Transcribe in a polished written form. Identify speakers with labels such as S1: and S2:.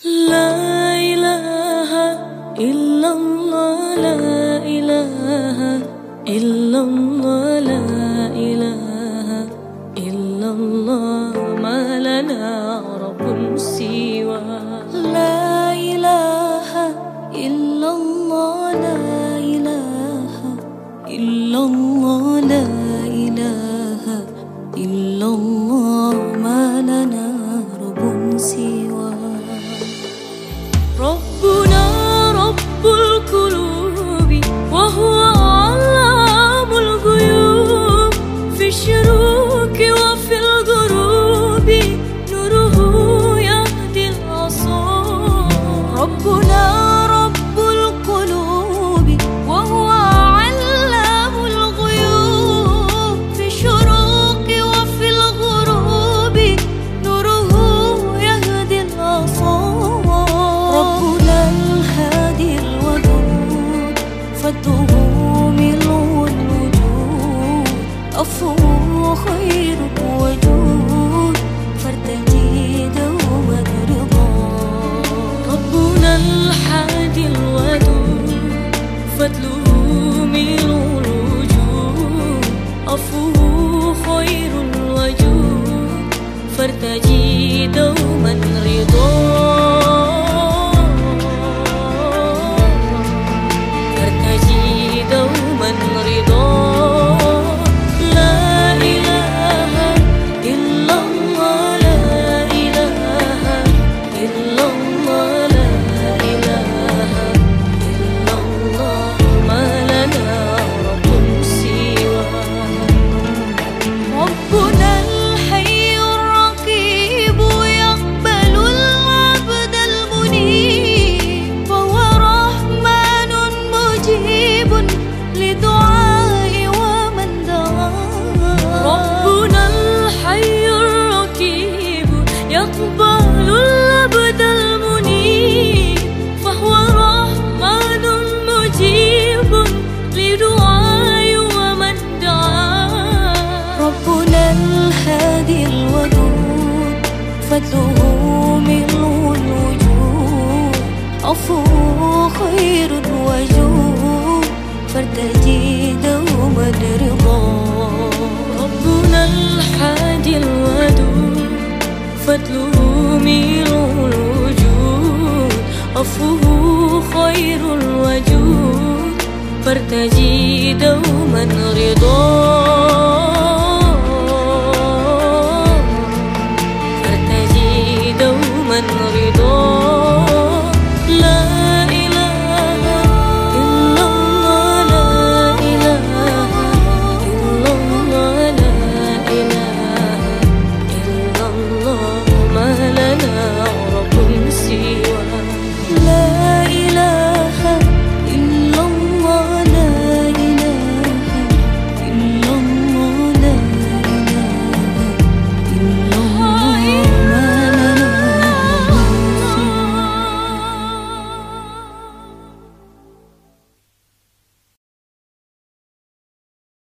S1: لا إله إلا الله، لا إله إلا الله، لا إله إلا الله، ما لنا رب سوى. لا إله إلا الله، لا إله إلا الله، لا إله إلا الله، ما لنا رب سوى. ربنا رب القلوب وهو علام الغيوب، في الشروق وفي الغروب نوره يهدي الأصوات. ربنا رب القلوب وهو علام الغيوب، في الشروق وفي الغروب نوره يهدي الأصوات. ربنا الهادي الودود، فضله ملء الوجود، عفوه خير وجود، فارتجي دوما رضا. ربنا الهادي الودود، فضله ملء الوجود، عفوه خير الوجود، فارتجي دوما رضا. يقبل العبد المنيب، فهو رحمن مجيب لدعاء ومن دعا. ربنا الهادي الودود، فضله ملء الوجود، عفوه خير وجود، فارتجي دوما رضا. ربنا الهادي الودود، فضله ملء الوجود، عفوه خير الوجود، فارتجي دوما رضا.